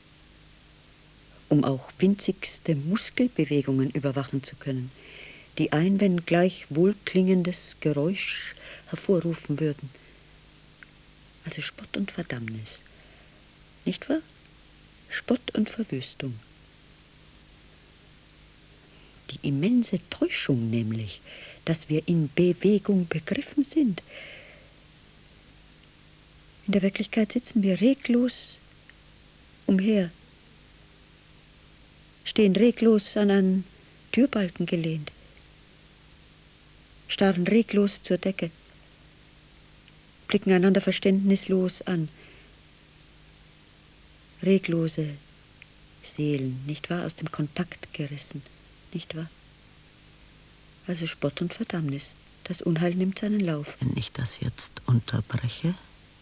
Um auch winzigste Muskelbewegungen überwachen zu können, die ein, wenn gleich wohlklingendes Geräusch hervorrufen würden. Also Spott und Verdammnis. Nicht wahr? Spott und Verwüstung. Die immense Täuschung nämlich, dass wir in Bewegung begriffen sind. In der Wirklichkeit sitzen wir reglos umher, stehen reglos an einen Türbalken gelehnt, starren reglos zur Decke, blicken einander verständnislos an. Reglose Seelen, nicht wahr, aus dem Kontakt gerissen, nicht wahr? Also Spott und Verdammnis. Das Unheil nimmt seinen Lauf. Wenn ich das jetzt unterbreche,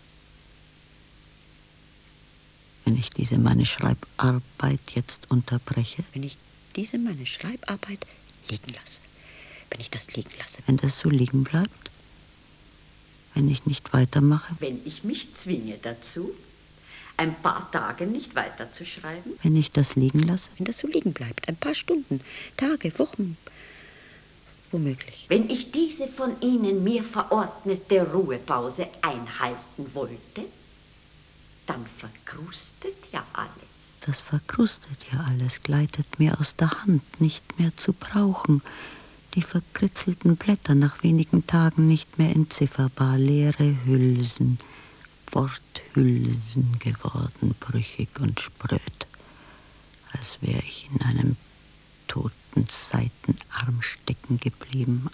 wenn ich diese meine Schreibarbeit jetzt unterbreche, wenn ich diese meine Schreibarbeit liegen lasse, wenn ich das liegen lasse, wenn das so liegen bleibt, wenn ich nicht weitermache, wenn ich mich zwinge dazu, ein paar Tage nicht weiterzuschreiben, wenn ich das liegen lasse, wenn das so liegen bleibt, ein paar Stunden, Tage, Wochen, womöglich. Wenn ich diese von Ihnen mir verordnete Ruhepause einhalten wollte, dann verkrustet ja alles. Das verkrustet ja alles, gleitet mir aus der Hand, nicht mehr zu brauchen. Die verkritzelten Blätter nach wenigen Tagen nicht mehr entzifferbar, leere Hülsen, Worthülsen geworden, brüchig und spröd, als wäre ich in einem toten Seitenarm stecken geblieben.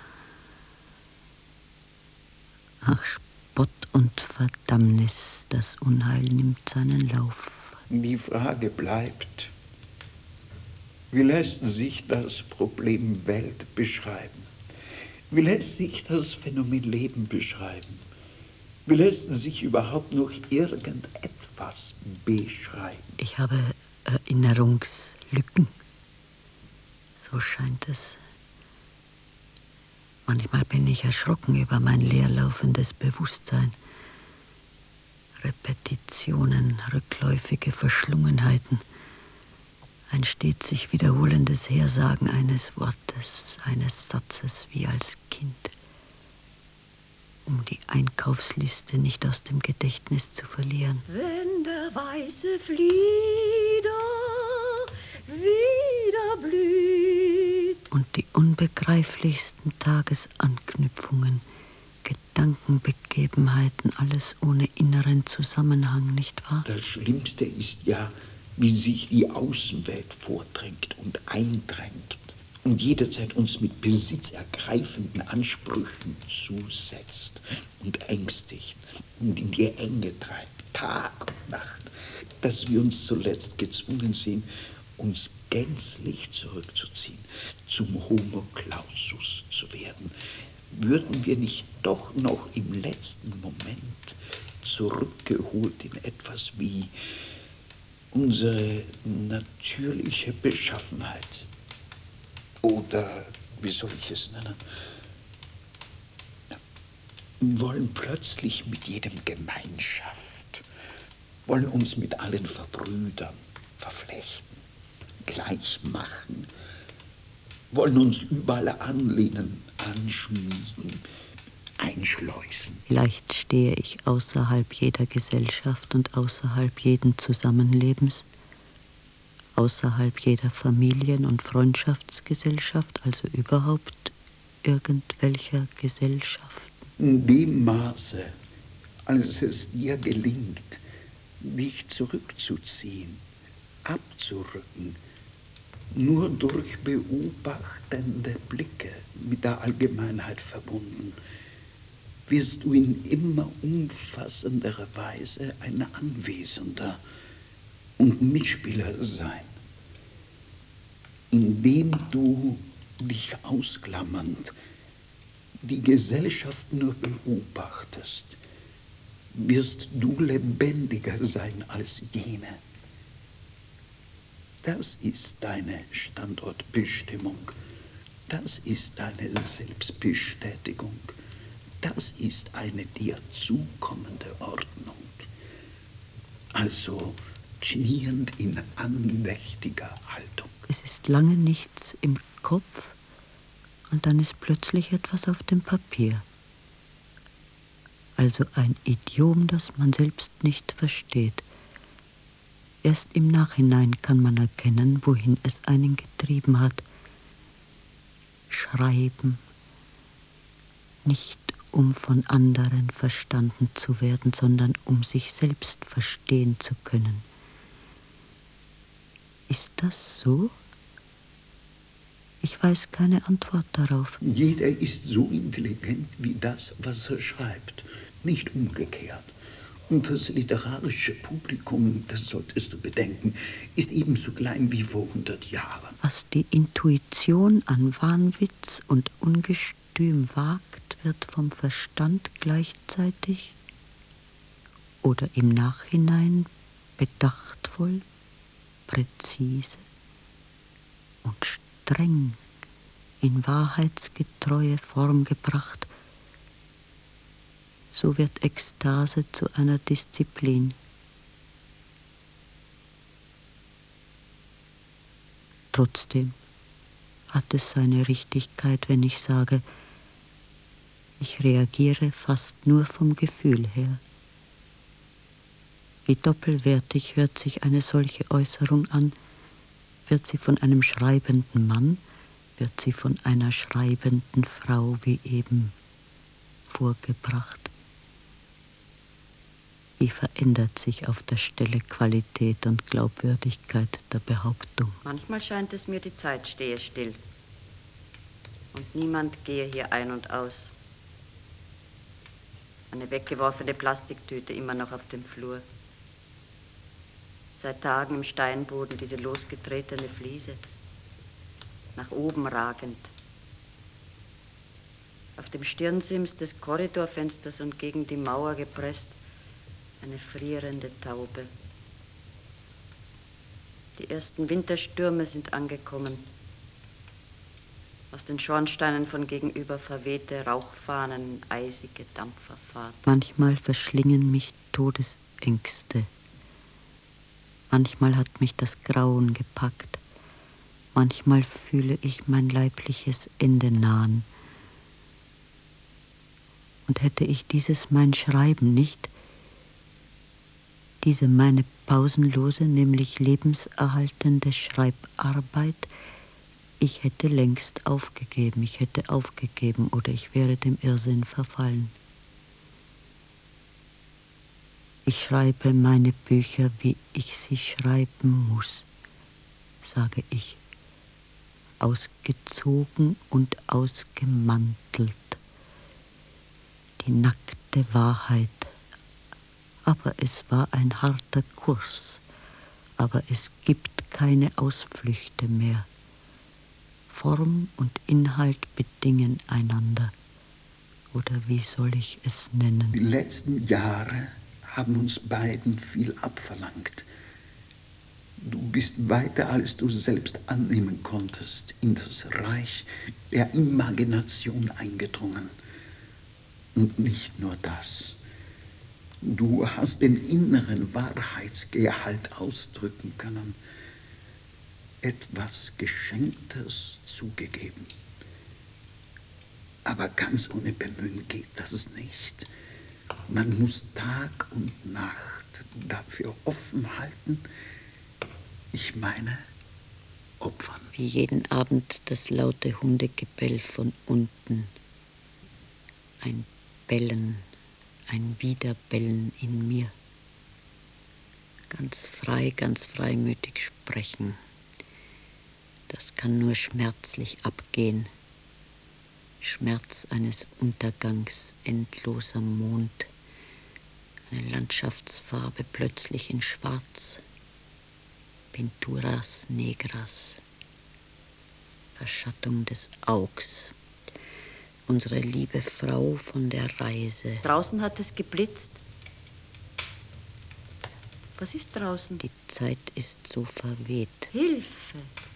Ach, Spott und Verdammnis, das Unheil nimmt seinen Lauf. Die Frage bleibt, wie lässt sich das Problem Welt beschreiben? Wie lässt sich das Phänomen Leben beschreiben? Wie lässt sich überhaupt noch irgendetwas beschreiben? Ich habe Erinnerungslücken. So scheint es. Manchmal bin ich erschrocken über mein leerlaufendes Bewusstsein. Repetitionen, rückläufige Verschlungenheiten. Ein stets sich wiederholendes Hersagen eines Wortes, eines Satzes wie als Kind, um die Einkaufsliste nicht aus dem Gedächtnis zu verlieren. Wenn der weiße Flieder wieder blüht und die unbegreiflichsten Tagesanknüpfungen, Gedankenbegebenheiten, alles ohne inneren Zusammenhang, nicht wahr? Das Schlimmste ist ja, wie sich die Außenwelt vordrängt und eindrängt und jederzeit uns mit besitzergreifenden Ansprüchen zusetzt und ängstigt und in die Enge treibt, Tag und Nacht, dass wir uns zuletzt gezwungen sehen, uns gänzlich zurückzuziehen, zum Homo Clausus zu werden. Würden wir nicht doch noch im letzten Moment zurückgeholt in etwas wie unsere natürliche Beschaffenheit, oder wie soll ich es nennen, wollen plötzlich mit jedem Gemeinschaft, wollen uns mit allen verbrüdern, verflechten, gleich machen, wollen uns überall anlehnen, anschmiegen, einschleusen. Vielleicht stehe ich außerhalb jeder Gesellschaft und außerhalb jeden Zusammenlebens, außerhalb jeder Familien- und Freundschaftsgesellschaft, also überhaupt irgendwelcher Gesellschaften. In dem Maße, als es dir gelingt, dich zurückzuziehen, abzurücken, nur durch beobachtende Blicke mit der Allgemeinheit verbunden, wirst du in immer umfassenderer Weise ein Anwesender und Mitspieler sein, indem du dich ausklammernd die Gesellschaft nur beobachtest, wirst du lebendiger sein als jene. Das ist deine Standortbestimmung, das ist deine Selbstbestätigung, das ist eine dir zukommende Ordnung. Also kniend in andächtiger Haltung. Es ist lange nichts im Kopf und dann ist plötzlich etwas auf dem Papier. also ein Idiom, das man selbst nicht versteht. Erst im Nachhinein kann man erkennen, wohin es einen getrieben hat. Schreiben, nicht um von anderen verstanden zu werden, sondern um sich selbst verstehen zu können. Ist das so? Ich weiß keine Antwort darauf. Jeder ist so intelligent wie das, was er schreibt, nicht umgekehrt. Und das literarische Publikum, das solltest du bedenken, ist ebenso klein wie vor hundert Jahren. Was die Intuition an Wahnwitz und Ungestüm wagt, wird vom Verstand gleichzeitig oder im Nachhinein bedachtvoll, präzise und streng in wahrheitsgetreue Form gebracht. So wird Ekstase zu einer Disziplin. Trotzdem hat es seine Richtigkeit, wenn ich sage, ich reagiere fast nur vom Gefühl her. Wie doppelwertig hört sich eine solche Äußerung an? Wird sie von einem schreibenden Mann, wird sie von einer schreibenden Frau wie eben vorgebracht? Wie verändert sich auf der Stelle Qualität und Glaubwürdigkeit der Behauptung? Manchmal scheint es mir, die Zeit stehe still. Und niemand gehe hier ein und aus. Eine weggeworfene Plastiktüte immer noch auf dem Flur. Seit Tagen im Steinboden diese losgetretene Fliese. Nach oben ragend. Auf dem Stirnsims des Korridorfensters und gegen die Mauer gepresst eine frierende Taube. Die ersten Winterstürme sind angekommen. Aus den Schornsteinen von gegenüber verwehte Rauchfahnen, eisige Dampferfahrt. Manchmal verschlingen mich Todesängste. Manchmal hat mich das Grauen gepackt. Manchmal fühle ich mein leibliches Ende nahen. Und hätte ich dieses mein Schreiben nicht, diese meine pausenlose, nämlich lebenserhaltende Schreibarbeit, ich hätte längst aufgegeben, ich hätte aufgegeben oder ich wäre dem Irrsinn verfallen. Ich schreibe meine Bücher, wie ich sie schreiben muss, sage ich, ausgezogen und ausgemantelt. Die nackte Wahrheit. Aber es war ein harter Kurs, aber es gibt keine Ausflüchte mehr. Form und Inhalt bedingen einander. Oder wie soll ich es nennen? Die letzten Jahre haben uns beiden viel abverlangt. Du bist weiter, als du selbst annehmen konntest, in das Reich der Imagination eingedrungen. Und nicht nur das. Du hast den inneren Wahrheitsgehalt ausdrücken können. Etwas Geschenktes zugegeben. Aber ganz ohne Bemühen geht das nicht. Man muss Tag und Nacht dafür offen halten. Ich meine, opfern. Wie jeden Abend das laute Hundegebell von unten. Ein Bellen, ein Wiederbellen in mir. Ganz frei, ganz freimütig sprechen. Das kann nur schmerzlich abgehen. Schmerz eines Untergangs, endloser Mond. Eine Landschaftsfarbe plötzlich in Schwarz. Pinturas negras. Verschattung des Augs. Unsere liebe Frau von der Reise. Draußen hat es geblitzt. Was ist draußen? Die Zeit ist so verweht. Hilfe!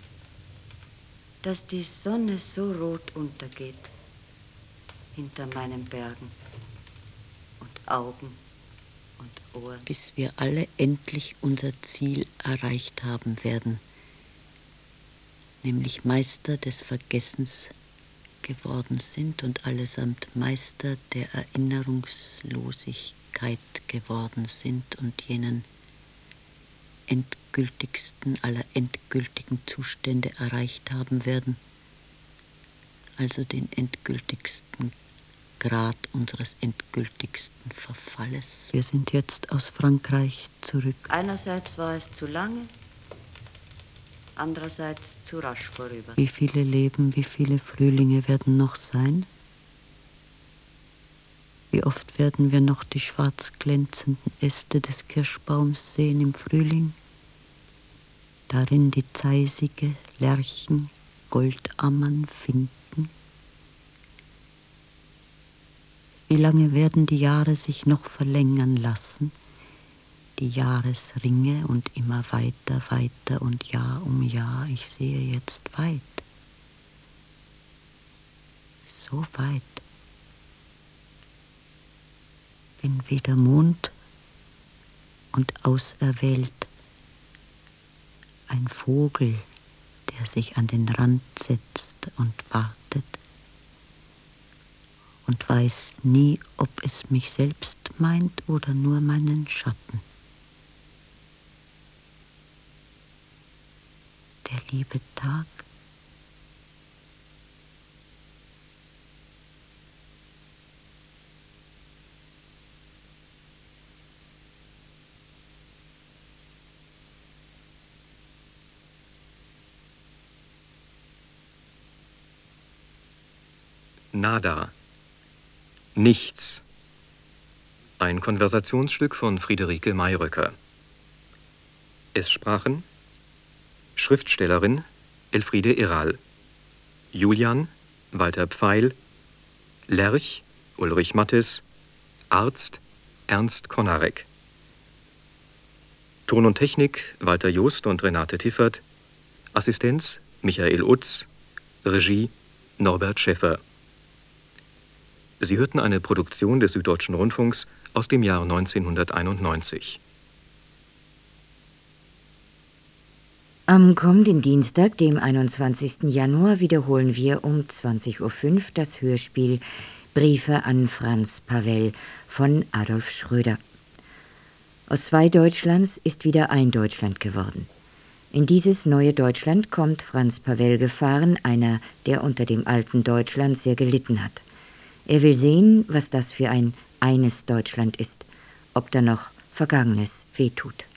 Dass die Sonne so rot untergeht. Hinter meinen Bergen. Und Augen und Ohren. Bis wir alle endlich unser Ziel erreicht haben werden. Nämlich Meister des Vergessens geworden sind und allesamt Meister der Erinnerungslosigkeit geworden sind und jenen endgültigsten aller endgültigen Zustände erreicht haben werden, also den endgültigsten Grad unseres endgültigsten Verfalles. Wir sind jetzt aus Frankreich zurück. Einerseits war es zu lange, andererseits zu rasch vorüber. Wie viele Leben, wie viele Frühlinge werden noch sein? Wie oft werden wir noch die schwarz glänzenden Äste des Kirschbaums sehen im Frühling? Darin die zeisige Lerchen, Goldammern finden? Wie lange werden die Jahre sich noch verlängern lassen? Die Jahresringe und immer weiter, weiter und Jahr um Jahr. Ich sehe jetzt weit. So weit. Bin weder Mond und auserwählt. Ein Vogel, der sich an den Rand setzt und wartet und weiß nie, ob es mich selbst meint oder nur meinen Schatten. Der liebe Tag. Nada. Nichts. Ein Konversationsstück von Friederike Mayröcker. Es sprachen Schriftstellerin Elfriede Irral, Julian Walter Pfeil, Lerch Ulrich Mattes, Arzt Ernst Konarek. Ton und Technik Walter Jost und Renate Tiffert, Assistenz Michael Utz, Regie Norbert Schäffer. Sie hörten eine Produktion des Süddeutschen Rundfunks aus dem Jahr neunzehnhunderteinundneunzig. Am kommenden Dienstag, dem einundzwanzigsten Januar, wiederholen wir um zwanzig Uhr fünf das Hörspiel Briefe an Franz Pavel von Adolf Schröder. Aus zwei Deutschlands ist wieder ein Deutschland geworden. In dieses neue Deutschland kommt Franz Pavel gefahren, einer, der unter dem alten Deutschland sehr gelitten hat. Er will sehen, was das für ein eines Deutschland ist, ob da noch Vergangenes wehtut.